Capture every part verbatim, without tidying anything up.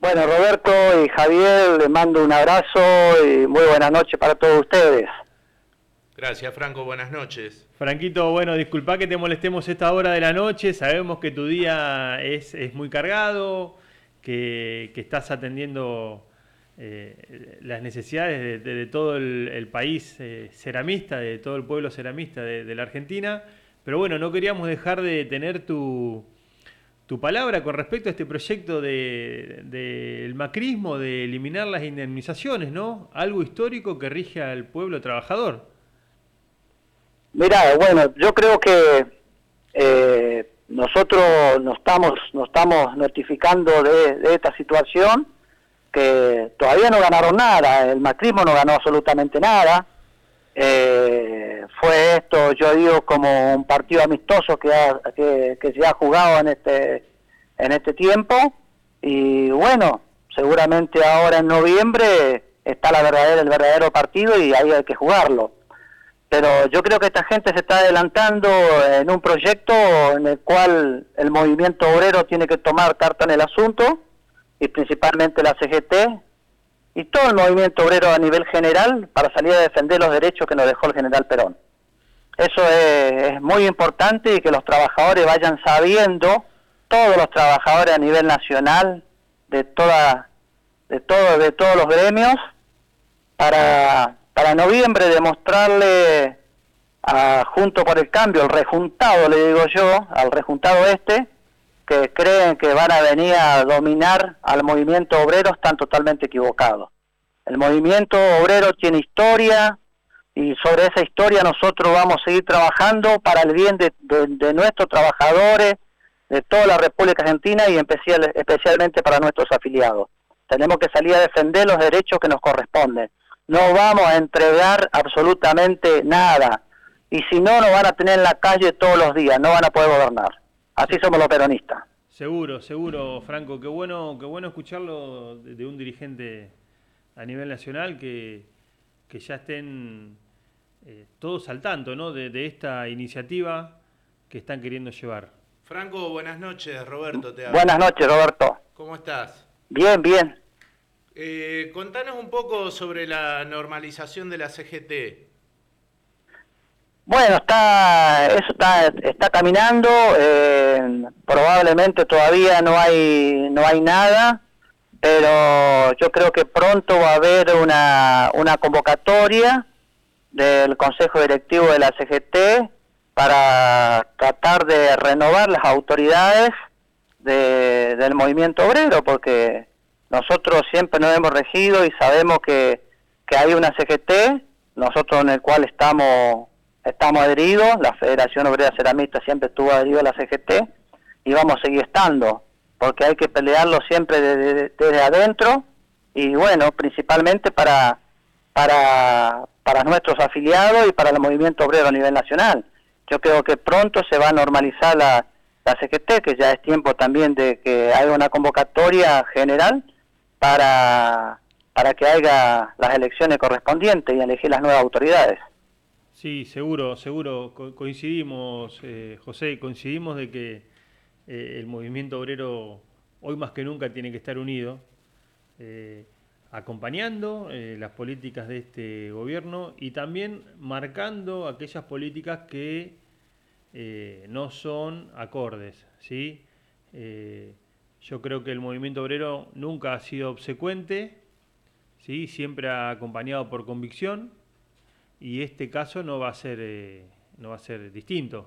Bueno, Roberto y Javier, les mando un abrazo y muy buenas noches para todos ustedes. Gracias, Franco, buenas noches. Franquito, bueno, disculpa que te molestemos esta hora de la noche, sabemos que tu día es, es muy cargado, que, que estás atendiendo eh, las necesidades de, de, de todo el, el país eh, ceramista, de todo el pueblo ceramista de, de la Argentina, pero bueno, no queríamos dejar de tener tu, tu palabra con respecto a este proyecto del de, de macrismo, de eliminar las indemnizaciones, ¿no? Algo histórico que rige al pueblo trabajador. Mira, bueno, yo creo que eh, nosotros nos estamos, nos estamos notificando de, de esta situación, que todavía no ganaron nada, el macrismo no ganó absolutamente nada. Eh, fue esto, yo digo, como un partido amistoso que, ha, que, que se ha jugado en este, en este tiempo, y bueno, seguramente ahora en noviembre está la verdadera, el verdadero partido y ahí hay que jugarlo. Pero yo creo que esta gente se está adelantando en un proyecto en el cual el movimiento obrero tiene que tomar carta en el asunto, y principalmente la C G T, y todo el movimiento obrero a nivel general, para salir a defender los derechos que nos dejó el general Perón. Eso es, es muy importante, y que los trabajadores vayan sabiendo, todos los trabajadores a nivel nacional, de, toda, de, todo, de todos los gremios, para... para noviembre demostrarle a Junto por el Cambio, el rejuntado, le digo yo, al rejuntado este, que creen que van a venir a dominar al movimiento obrero, están totalmente equivocados. El movimiento obrero tiene historia, y sobre esa historia nosotros vamos a seguir trabajando para el bien de, de, de nuestros trabajadores, de toda la República Argentina, y especial, especialmente para nuestros afiliados. Tenemos que salir a defender los derechos que nos corresponden. No vamos a entregar absolutamente nada. Y si no, nos van a tener en la calle todos los días, no van a poder gobernar. Así somos los peronistas. Seguro, seguro, Franco. Qué bueno, qué bueno escucharlo de, de un dirigente a nivel nacional, que, que ya estén eh, todos al tanto, ¿no? de, de esta iniciativa que están queriendo llevar. Franco, buenas noches. Roberto te habla. Buenas noches, Roberto. ¿Cómo estás? Bien, bien. Eh, contanos un poco sobre la normalización de la C G T. Bueno, está, eso está, está caminando, eh, probablemente todavía no hay, no hay nada, pero yo creo que pronto va a haber una, una convocatoria del Consejo Directivo de la C G T para tratar de renovar las autoridades de, del movimiento obrero, porque nosotros siempre nos hemos regido y sabemos que, que hay una C G T, nosotros en el cual estamos estamos adheridos, la Federación Obrera Ceramista siempre estuvo adherido a la C G T, y vamos a seguir estando, porque hay que pelearlo siempre desde, desde adentro, y bueno, principalmente para, para, para nuestros afiliados y para el movimiento obrero a nivel nacional. Yo creo que pronto se va a normalizar la, la C G T, que ya es tiempo también de que haya una convocatoria general para, para que haya las elecciones correspondientes y elegir las nuevas autoridades. Sí, seguro, seguro. Co coincidimos, eh, José, coincidimos de que eh, el movimiento obrero hoy más que nunca tiene que estar unido, eh, acompañando eh, las políticas de este gobierno, y también marcando aquellas políticas que eh, no son acordes, ¿sí? Eh, yo creo que el movimiento obrero nunca ha sido obsecuente, ¿sí? Siempre ha acompañado por convicción, y este caso no va a ser eh, no va a ser distinto.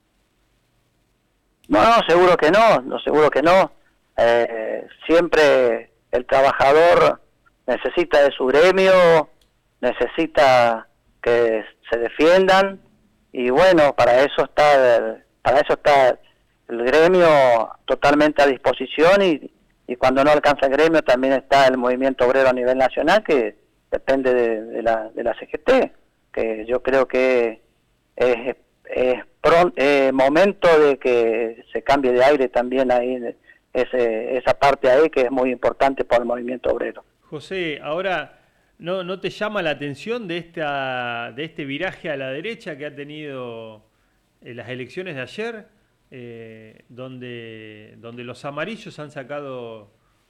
No, no, seguro que no, no seguro que no. Eh, siempre el trabajador necesita de su gremio, necesita que se defiendan, y bueno, para eso está el, para eso está el gremio totalmente a disposición, y, y cuando no alcanza el gremio también está el movimiento obrero a nivel nacional, que depende de, de la de la C G T, que yo creo que es, es pronto, eh, momento de que se cambie de aire también ahí, ese, esa parte ahí que es muy importante para el movimiento obrero. José, ahora, ¿no, no te llama la atención de, esta, de este viraje a la derecha que ha tenido en las elecciones de ayer, eh, donde, donde los amarillos han sacado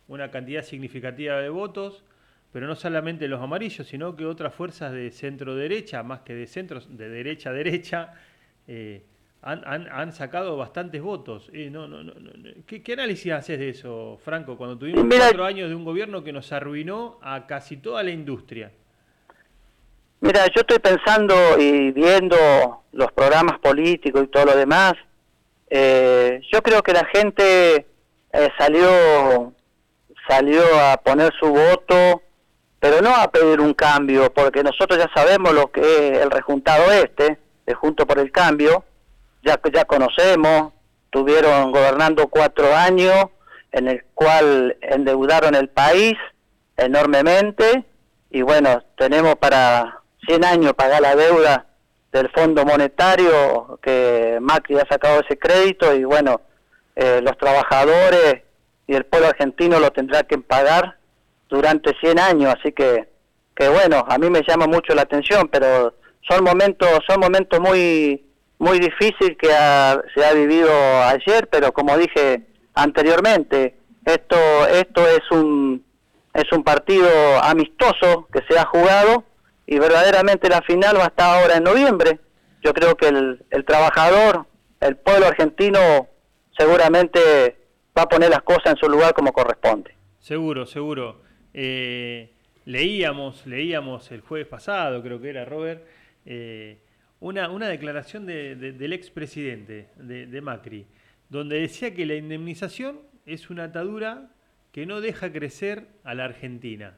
una cantidad significativa de votos, pero no solamente los amarillos, sino que otras fuerzas de centro-derecha, más que de centro, de derecha-derecha, eh, han, han, han sacado bastantes votos. Eh, no, no, no, no. ¿Qué, ¿Qué análisis haces de eso, Franco, cuando tuvimos Mira, cuatro años de un gobierno que nos arruinó a casi toda la industria? Mira, yo estoy pensando y viendo los programas políticos y todo lo demás, eh, yo creo que la gente eh, salió, salió a poner su voto, pero no a pedir un cambio, porque nosotros ya sabemos lo que es el rejuntado este, de Juntos por el Cambio, ya ya conocemos, tuvieron gobernando cuatro años, en el cual endeudaron el país enormemente, y bueno, tenemos para cien años pagar la deuda del Fondo Monetario, que Macri ha sacado ese crédito, y bueno, eh, los trabajadores y el pueblo argentino lo tendrá que pagar durante cien años, así que, que bueno, a mí me llama mucho la atención, pero son momentos, son momentos muy, muy difíciles que ha, se ha vivido ayer, pero como dije anteriormente, esto, esto es un, es un partido amistoso que se ha jugado, y verdaderamente la final va a estar ahora en noviembre. Yo creo que el, el trabajador, el pueblo argentino, seguramente va a poner las cosas en su lugar como corresponde. Seguro, seguro. Eh, leíamos, leíamos el jueves pasado, creo que era, Robert, eh, una, una declaración de, de, del expresidente de, de Macri, donde decía que la indemnización es una atadura que no deja crecer a la Argentina.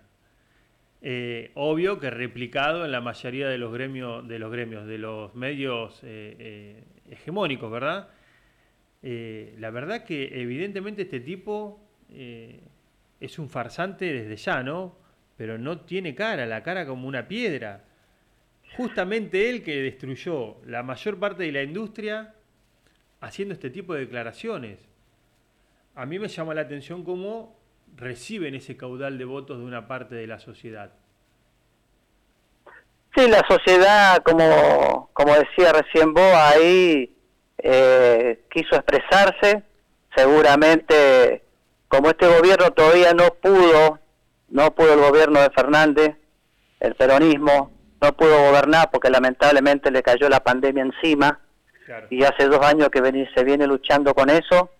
Eh, obvio que replicado en la mayoría de los gremios, de los gremios, de los medios eh, eh, hegemónicos, ¿verdad? Eh, la verdad que evidentemente este tipo eh, es un farsante desde ya, ¿no? Pero no tiene cara, la cara como una piedra. Justamente él que destruyó la mayor parte de la industria haciendo este tipo de declaraciones. A mí me llama la atención cómo reciben ese caudal de votos de una parte de la sociedad. Sí, la sociedad, como, como decía recién vos, ahí eh, quiso expresarse. Seguramente, como este gobierno todavía no pudo, no pudo el gobierno de Fernández, el peronismo, no pudo gobernar porque lamentablemente le cayó la pandemia encima, claro. Y hace dos años que ven, se viene luchando con eso,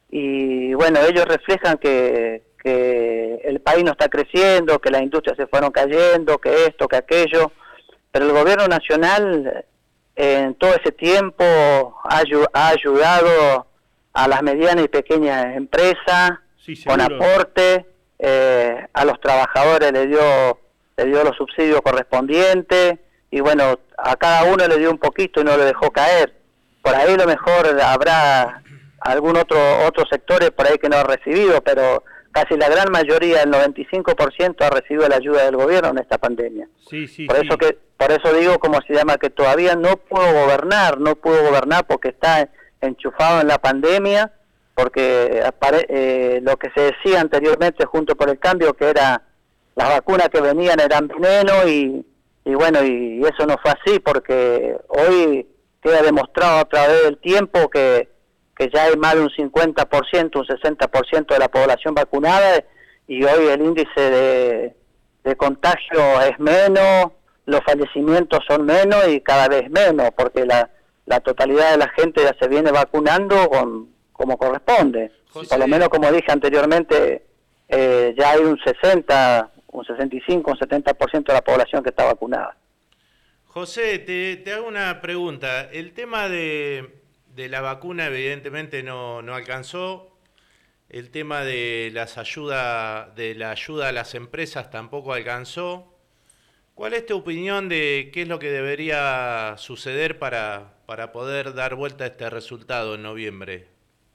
y bueno, ellos reflejan que, que el país no está creciendo, que las industrias se fueron cayendo, que esto, que aquello, pero el gobierno nacional en todo ese tiempo ha, ha ayudado a las medianas y pequeñas empresas, sí, con aporte, eh, a los trabajadores le dio, le dio los subsidios correspondientes, y bueno, a cada uno le dio un poquito y no le dejó caer. Por ahí a lo mejor habrá algún otro otros sectores por ahí que no ha recibido, pero casi la gran mayoría, el noventa y cinco por ciento, ha recibido la ayuda del gobierno en esta pandemia. Sí, sí, por sí. eso que por eso digo, como se llama, que todavía no pudo gobernar, no pudo gobernar porque está enchufado en la pandemia, porque apare, eh, lo que se decía anteriormente Juntos por el Cambio, que era las vacunas que venían eran veneno, y, y bueno, y, y eso no fue así, porque hoy queda demostrado a través del tiempo que, que ya hay más de un cincuenta por ciento, un sesenta por ciento de la población vacunada, y hoy el índice de, de contagio es menos, los fallecimientos son menos y cada vez menos, porque la, la totalidad de la gente ya se viene vacunando con, como corresponde. José, por lo menos, como dije anteriormente, eh, ya hay un sesenta, un sesenta y cinco, un setenta por ciento de la población que está vacunada. José, te, te hago una pregunta. El tema de, de la vacuna evidentemente no, no alcanzó. El tema de las ayudas, de la ayuda a las empresas tampoco alcanzó. ¿Cuál es tu opinión de qué es lo que debería suceder para, para poder dar vuelta a este resultado en noviembre?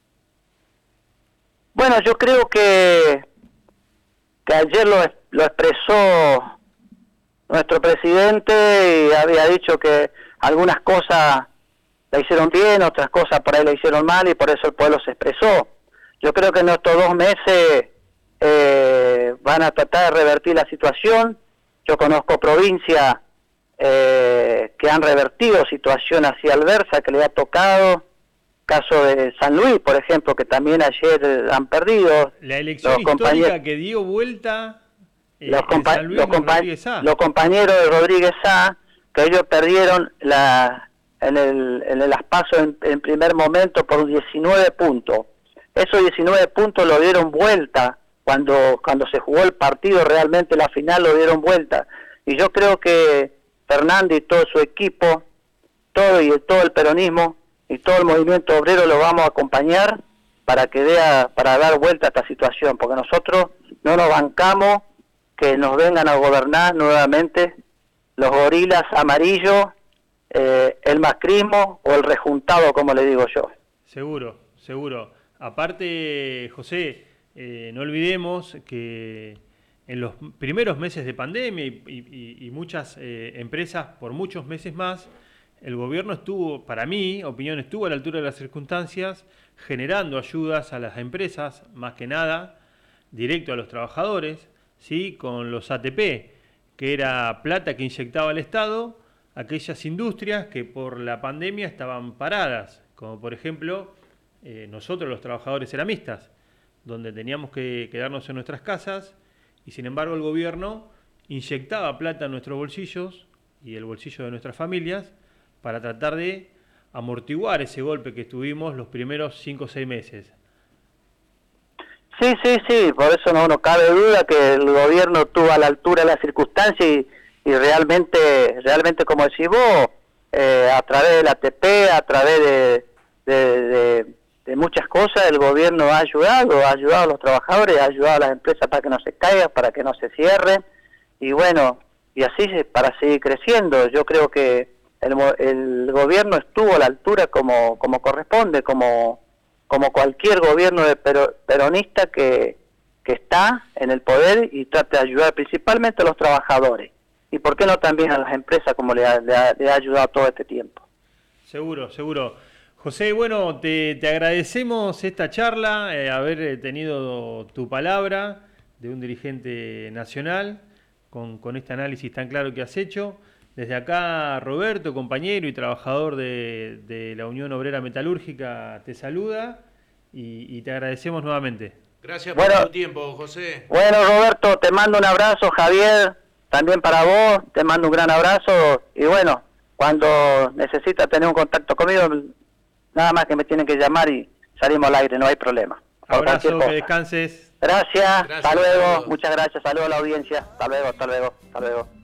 Bueno, yo creo que, que ayer lo, lo expresó nuestro presidente, y había dicho que algunas cosas la hicieron bien, otras cosas por ahí la hicieron mal, y por eso el pueblo se expresó. Yo creo que en estos dos meses eh, van a tratar de revertir la situación. Yo conozco provincias eh, que han revertido situación así adversa, que le ha tocado, caso de San Luis, por ejemplo, que también ayer han perdido. La elección histórica que dio vuelta eh, los, compa San Luis los, compa Rodríguez Sá. los compañeros de Rodríguez Sá, que ellos perdieron la, en el en el aspaso en, en primer momento por diecinueve puntos. Esos diecinueve puntos lo dieron vuelta cuando cuando se jugó el partido, realmente la final lo dieron vuelta. Y yo creo que Fernández y todo su equipo, todo y todo el peronismo y todo el movimiento obrero lo vamos a acompañar para que dé para dar vuelta a esta situación, porque nosotros no nos bancamos que nos vengan a gobernar nuevamente los gorilas amarillos, eh, el macrismo o el rejuntado, como le digo yo. Seguro, seguro. Aparte, José, eh, no olvidemos que en los primeros meses de pandemia y, y, y muchas eh, empresas por muchos meses más, el gobierno estuvo, para mi opinión, estuvo a la altura de las circunstancias, generando ayudas a las empresas, más que nada, directo a los trabajadores, ¿sí? Con los A T P, que era plata que inyectaba el Estado, aquellas industrias que por la pandemia estaban paradas, como por ejemplo eh, nosotros los trabajadores ceramistas, donde teníamos que quedarnos en nuestras casas, y sin embargo el gobierno inyectaba plata en nuestros bolsillos y el bolsillo de nuestras familias para tratar de amortiguar ese golpe que tuvimos los primeros cinco o seis meses. Sí, sí, sí, por eso no, no cabe duda que el gobierno estuvo a la altura de las circunstancias y, y realmente, realmente como decís vos, eh, a través del A T P, a través de, de, de, de muchas cosas, el gobierno ha ayudado, ha ayudado a los trabajadores, ha ayudado a las empresas para que no se caigan, para que no se cierren, y bueno, y así para seguir creciendo. Yo creo que el, el gobierno estuvo a la altura como, como corresponde, como, como cualquier gobierno de pero, peronista que, que está en el poder y trata de ayudar principalmente a los trabajadores. Y por qué no también a las empresas como le ha, le ha, le ha ayudado todo este tiempo. Seguro, seguro. José, bueno, te, te agradecemos esta charla, eh, haber tenido tu palabra de un dirigente nacional con, con este análisis tan claro que has hecho. Desde acá, Roberto, compañero y trabajador de, de la Unión Obrera Metalúrgica, te saluda y, y te agradecemos nuevamente. Gracias por bueno, tu tiempo, José. Bueno, Roberto, te mando un abrazo, Javier, también para vos, te mando un gran abrazo y bueno, cuando necesitas tener un contacto conmigo, nada más que me tienen que llamar y salimos al aire, no hay problema. Abrazo, que descanses. Gracias, gracias, hasta luego, saludos. Muchas gracias, saludos a la audiencia, hasta luego, hasta luego, hasta luego.